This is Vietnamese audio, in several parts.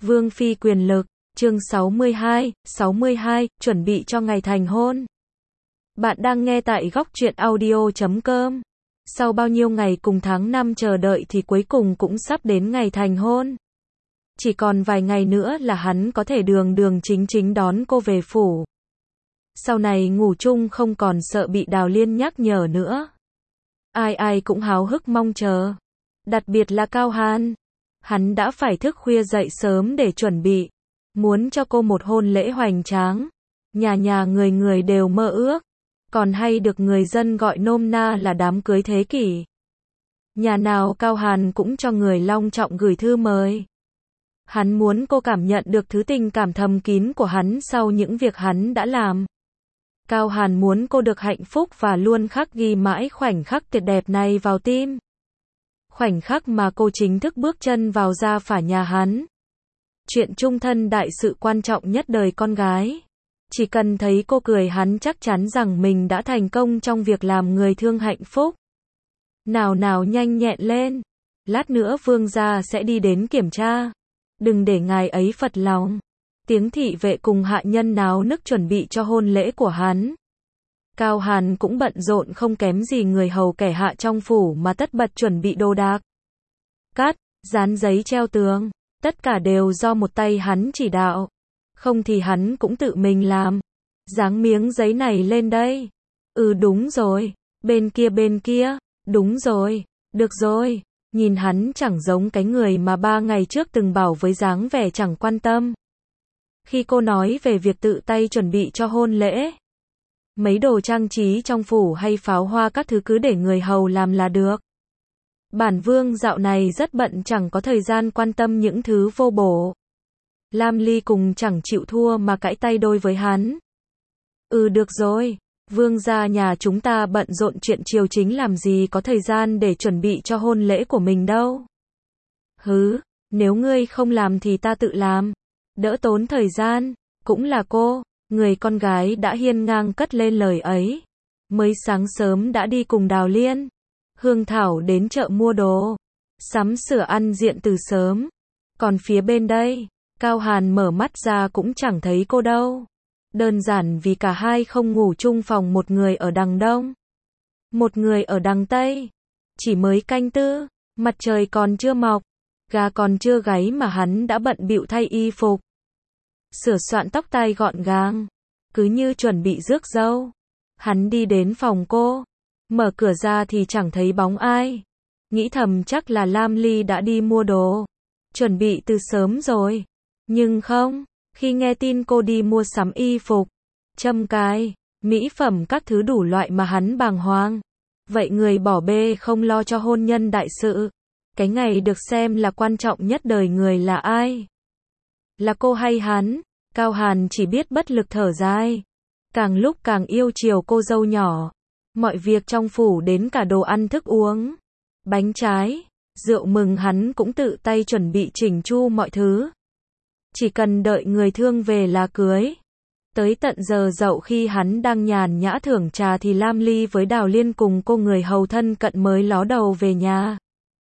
Vương phi quyền lực, chương 62, chuẩn bị cho ngày thành hôn. Bạn đang nghe tại góc truyện audio.com. Sau bao nhiêu ngày cùng tháng năm chờ đợi thì cuối cùng cũng sắp đến ngày thành hôn. Chỉ còn vài ngày nữa là hắn có thể đường đường chính chính đón cô về phủ. Sau này ngủ chung không còn sợ bị Đào Liên nhắc nhở nữa. Ai ai cũng háo hức mong chờ. Đặc biệt là Cao Hàn. Hắn đã phải thức khuya dậy sớm để chuẩn bị. Muốn cho cô một hôn lễ hoành tráng. Nhà nhà người người đều mơ ước. Còn hay được người dân gọi nôm na là đám cưới thế kỷ. Nhà nào Cao Hàn cũng cho người long trọng gửi thư mời. Hắn muốn cô cảm nhận được thứ tình cảm thầm kín của hắn sau những việc hắn đã làm. Cao Hàn muốn cô được hạnh phúc và luôn khắc ghi mãi khoảnh khắc tuyệt đẹp này vào tim. Khoảnh khắc mà cô chính thức bước chân vào gia phả nhà hắn. Chuyện chung thân đại sự quan trọng nhất đời con gái. Chỉ cần thấy cô cười hắn chắc chắn rằng mình đã thành công trong việc làm người thương hạnh phúc. Nào nào nhanh nhẹn lên. Lát nữa vương gia sẽ đi đến kiểm tra. Đừng để ngài ấy phật lòng. Tiếng thị vệ cùng hạ nhân náo nức chuẩn bị cho hôn lễ của hắn. Cao Hàn cũng bận rộn không kém gì người hầu kẻ hạ trong phủ mà tất bật chuẩn bị đồ đạc. Cắt, dán giấy treo tường, tất cả đều do một tay hắn chỉ đạo. Không thì hắn cũng tự mình làm. Dáng miếng giấy này lên đây. Đúng rồi. Bên kia. Đúng rồi. Được rồi. Nhìn hắn chẳng giống cái người mà 3 ngày trước từng bảo với dáng vẻ chẳng quan tâm. Khi cô nói về việc tự tay chuẩn bị cho hôn lễ, mấy đồ trang trí trong phủ hay pháo hoa các thứ cứ để người hầu làm là được. Bản vương dạo này rất bận chẳng có thời gian quan tâm những thứ vô bổ. Lam Ly cùng chẳng chịu thua mà cãi tay đôi với hắn. Được rồi, vương gia nhà chúng ta bận rộn chuyện triều chính làm gì có thời gian để chuẩn bị cho hôn lễ của mình đâu. Nếu ngươi không làm thì ta tự làm. Đỡ tốn thời gian, cũng là cô, người con gái đã hiên ngang cất lên lời ấy. Mới sáng sớm đã đi cùng Đào Liên, Hương Thảo đến chợ mua đồ, sắm sửa ăn diện từ sớm. Còn phía bên đây, Cao Hàn mở mắt ra cũng chẳng thấy cô đâu. Đơn giản vì cả hai không ngủ chung phòng, một người ở đằng đông, một người ở đằng tây. Chỉ mới canh tư, mặt trời còn chưa mọc, gà còn chưa gáy mà hắn đã bận bịu thay y phục. Sửa soạn tóc tai gọn gàng, cứ như chuẩn bị rước dâu. Hắn đi đến phòng cô, mở cửa ra thì chẳng thấy bóng ai. Nghĩ thầm chắc là Lam Ly đã đi mua đồ, chuẩn bị từ sớm rồi. Nhưng không, khi nghe tin cô đi mua sắm y phục, châm cài, mỹ phẩm các thứ đủ loại mà hắn bàng hoàng. Vậy người bỏ bê không lo cho hôn nhân đại sự, cái ngày được xem là quan trọng nhất đời người là ai? Là cô hay hắn? Cao Hàn chỉ biết bất lực thở dài. Càng lúc càng yêu chiều cô dâu nhỏ. Mọi việc trong phủ đến cả đồ ăn thức uống, bánh trái, rượu mừng hắn cũng tự tay chuẩn bị chỉnh chu mọi thứ. Chỉ cần đợi người thương về là cưới. Tới tận giờ dậu khi hắn đang nhàn nhã thưởng trà thì Lam Ly với Đào Liên cùng cô người hầu thân cận mới ló đầu về nhà.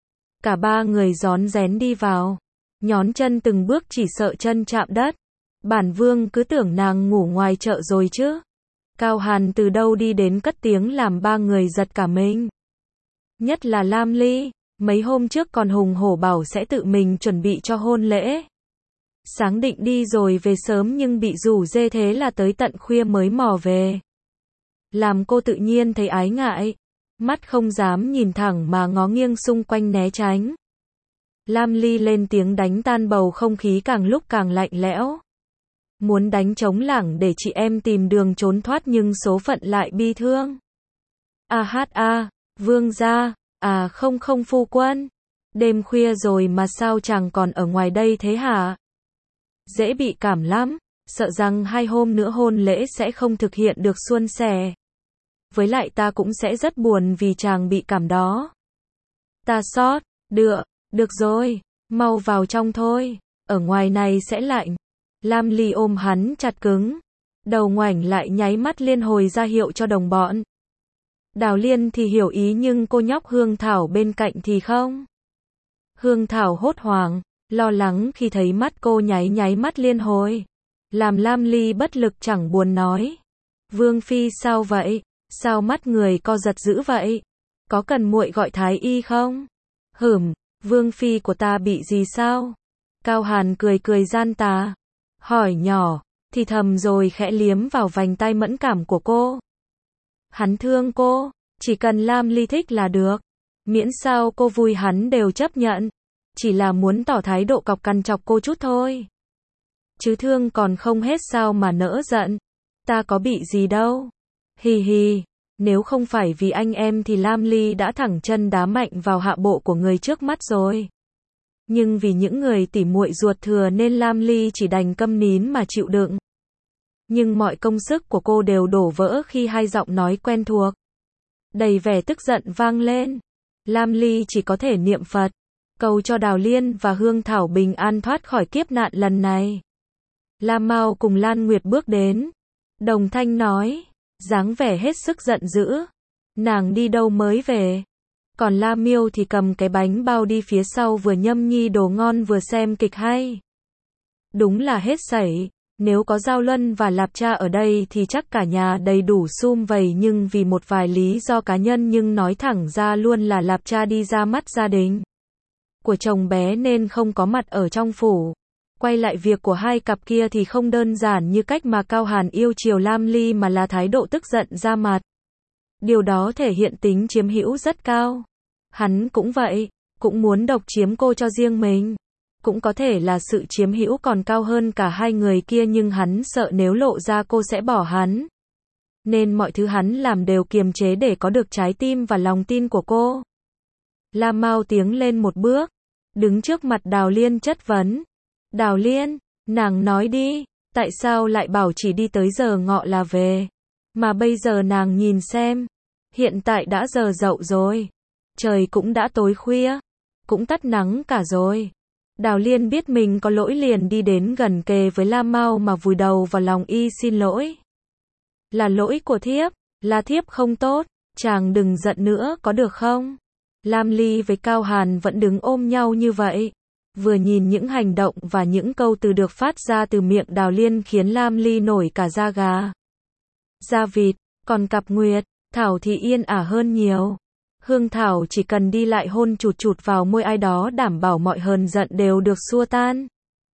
Cả ba người rón rén đi vào, nhón chân từng bước chỉ sợ chân chạm đất. Bản vương cứ tưởng nàng ngủ ngoài chợ rồi chứ. Cao Hàn từ đâu đi đến cất tiếng làm ba người giật cả mình. Nhất là Lam Ly, mấy hôm trước còn hùng hổ bảo sẽ tự mình chuẩn bị cho hôn lễ. Sáng định đi rồi về sớm nhưng bị rủ rê thế là tới tận khuya mới mò về. Làm cô tự nhiên thấy ái ngại. Mắt không dám nhìn thẳng mà ngó nghiêng xung quanh né tránh. Lam Ly lên tiếng đánh tan bầu không khí càng lúc càng lạnh lẽo. Muốn đánh trống lảng để chị em tìm đường trốn thoát nhưng số phận lại bi thương. Vương gia, không phu quân. Đêm khuya rồi mà sao chàng còn ở ngoài đây thế hả? Dễ bị cảm lắm, sợ rằng 2 hôm nữa hôn lễ sẽ không thực hiện được suôn sẻ. Với lại ta cũng sẽ rất buồn vì chàng bị cảm đó. Ta sót, được rồi, mau vào trong thôi, ở ngoài này sẽ lạnh. Lam Ly ôm hắn chặt cứng, đầu ngoảnh lại nháy mắt liên hồi ra hiệu cho đồng bọn. Đào Liên thì hiểu ý nhưng cô nhóc Hương Thảo bên cạnh thì không. Hương Thảo hốt hoảng, lo lắng khi thấy mắt cô nháy nháy mắt liên hồi, làm Lam Ly bất lực chẳng buồn nói. Vương phi sao vậy? Sao mắt người co giật dữ vậy? Có cần muội gọi thái y không? Vương phi của ta bị gì sao? Cao Hàn cười cười gian tà, hỏi nhỏ, thì thầm rồi khẽ liếm vào vành tai mẫn cảm của cô. Hắn thương cô, chỉ cần Lam Ly thích là được, miễn sao cô vui hắn đều chấp nhận, chỉ là muốn tỏ thái độ cọc cằn chọc cô chút thôi. Chứ thương còn không hết sao mà nỡ giận, ta có bị gì đâu. Hì hì, nếu không phải vì anh em thì Lam Ly đã thẳng chân đá mạnh vào hạ bộ của người trước mắt rồi. Nhưng vì những người tỉ muội ruột thừa nên Lam Ly chỉ đành câm nín mà chịu đựng. Nhưng mọi công sức của cô đều đổ vỡ khi hai giọng nói quen thuộc, đầy vẻ tức giận vang lên. Lam Ly chỉ có thể niệm Phật, cầu cho Đào Liên và Hương Thảo bình an thoát khỏi kiếp nạn lần này. Lam Mao cùng Lan Nguyệt bước đến. Đồng thanh nói, dáng vẻ hết sức giận dữ. Nàng đi đâu mới về? Còn La Miêu thì cầm cái bánh bao đi phía sau vừa nhâm nhi đồ ngon vừa xem kịch hay. Đúng là hết sảy, nếu có Giao Luân và Lạp Cha ở đây thì chắc cả nhà đầy đủ sum vầy, nhưng vì một vài lý do cá nhân, nhưng nói thẳng ra luôn là Lạp Cha đi ra mắt gia đình của chồng bé nên không có mặt ở trong phủ. Quay lại việc của hai cặp kia thì không đơn giản như cách mà Cao Hàn yêu chiều Lam Ly mà là thái độ tức giận ra mặt. Điều đó thể hiện tính chiếm hữu rất cao. Hắn cũng vậy, cũng muốn độc chiếm cô cho riêng mình. Cũng có thể là sự chiếm hữu còn cao hơn cả hai người kia, nhưng hắn sợ nếu lộ ra cô sẽ bỏ hắn. Nên mọi thứ hắn làm đều kiềm chế để có được trái tim và lòng tin của cô. Lam Mao tiến lên một bước, đứng trước mặt Đào Liên chất vấn. Đào Liên, nàng nói đi, tại sao lại bảo chỉ đi tới giờ ngọ là về? Mà bây giờ nàng nhìn xem, hiện tại đã giờ dậu rồi, trời cũng đã tối khuya, cũng tắt nắng cả rồi. Đào Liên biết mình có lỗi liền đi đến gần kề với Lam Mao mà vùi đầu vào lòng y xin lỗi. Là lỗi của thiếp, là thiếp không tốt, chàng đừng giận nữa có được không? Lam Ly với Cao Hàn vẫn đứng ôm nhau như vậy. Vừa nhìn những hành động và những câu từ được phát ra từ miệng Đào Liên khiến Lam Ly nổi cả da gà, da vịt, còn cặp Nguyệt, Thảo thì yên ả hơn nhiều. Hương Thảo chỉ cần đi lại hôn chụt chụt vào môi ai đó đảm bảo mọi hờn giận đều được xua tan.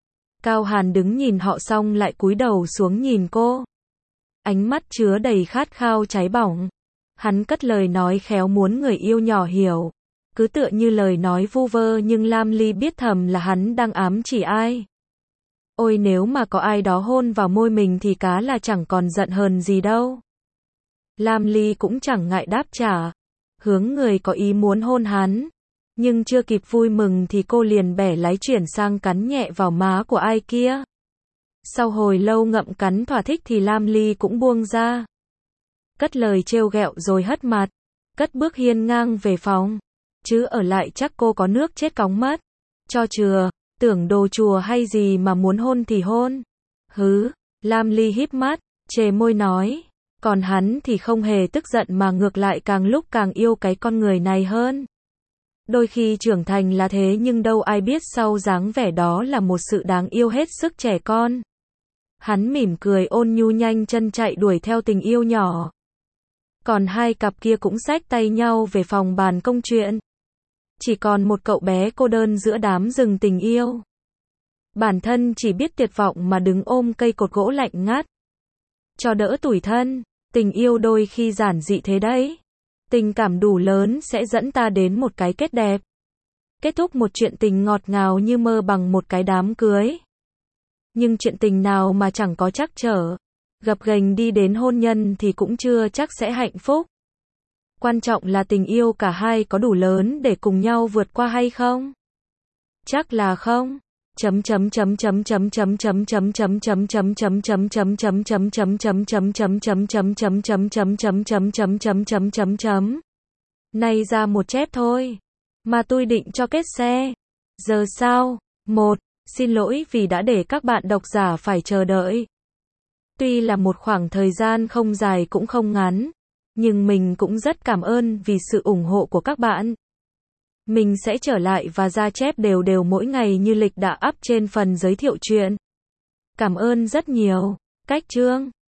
Cao Hàn đứng nhìn họ xong lại cúi đầu xuống nhìn cô. Ánh mắt chứa đầy khát khao cháy bỏng. Hắn cất lời nói khéo muốn người yêu nhỏ hiểu. Cứ tựa như lời nói vu vơ nhưng Lam Ly biết thầm là hắn đang ám chỉ ai. Ôi nếu mà có ai đó hôn vào môi mình thì cá là chẳng còn giận hờn gì đâu. Lam Ly cũng chẳng ngại đáp trả. Hướng người có ý muốn hôn hắn. Nhưng chưa kịp vui mừng thì cô liền bẻ lái chuyển sang cắn nhẹ vào má của ai kia. Sau hồi lâu ngậm cắn thỏa thích thì Lam Ly cũng buông ra. Cất lời trêu ghẹo rồi hất mặt. Cất bước hiên ngang về phòng. Chứ ở lại chắc cô có nước chết cóng mất. Cho chừa, tưởng đồ chùa hay gì mà muốn hôn thì hôn. Hứ, Lam Ly híp mắt, chề môi nói. Còn hắn thì không hề tức giận mà ngược lại càng lúc càng yêu cái con người này hơn. Đôi khi trưởng thành là thế nhưng đâu ai biết sau dáng vẻ đó là một sự đáng yêu hết sức trẻ con. Hắn mỉm cười ôn nhu nhanh chân chạy đuổi theo tình yêu nhỏ. Còn hai cặp kia cũng xách tay nhau về phòng bàn công chuyện. Chỉ còn một cậu bé cô đơn giữa đám rừng tình yêu. Bản thân chỉ biết tuyệt vọng mà đứng ôm cây cột gỗ lạnh ngắt. Cho đỡ tủi thân, tình yêu đôi khi giản dị thế đấy. Tình cảm đủ lớn sẽ dẫn ta đến một cái kết đẹp. Kết thúc một chuyện tình ngọt ngào như mơ bằng một cái đám cưới. Nhưng chuyện tình nào mà chẳng có trắc trở. Gập ghềnh đi đến hôn nhân thì cũng chưa chắc sẽ hạnh phúc. Quan trọng là tình yêu cả hai có đủ lớn để cùng nhau vượt qua hay không? Chắc là không. Nay ra một chép thôi. Mà tôi định cho kết xe. Giờ sao? Xin lỗi vì đã để các bạn độc giả phải chờ đợi. Tuy là một khoảng thời gian không dài cũng không ngắn. Nhưng mình cũng rất cảm ơn vì sự ủng hộ của các bạn. Mình sẽ trở lại và ra chép đều đều mỗi ngày như lịch đã up trên phần giới thiệu chuyện. Cảm ơn rất nhiều. Cách chương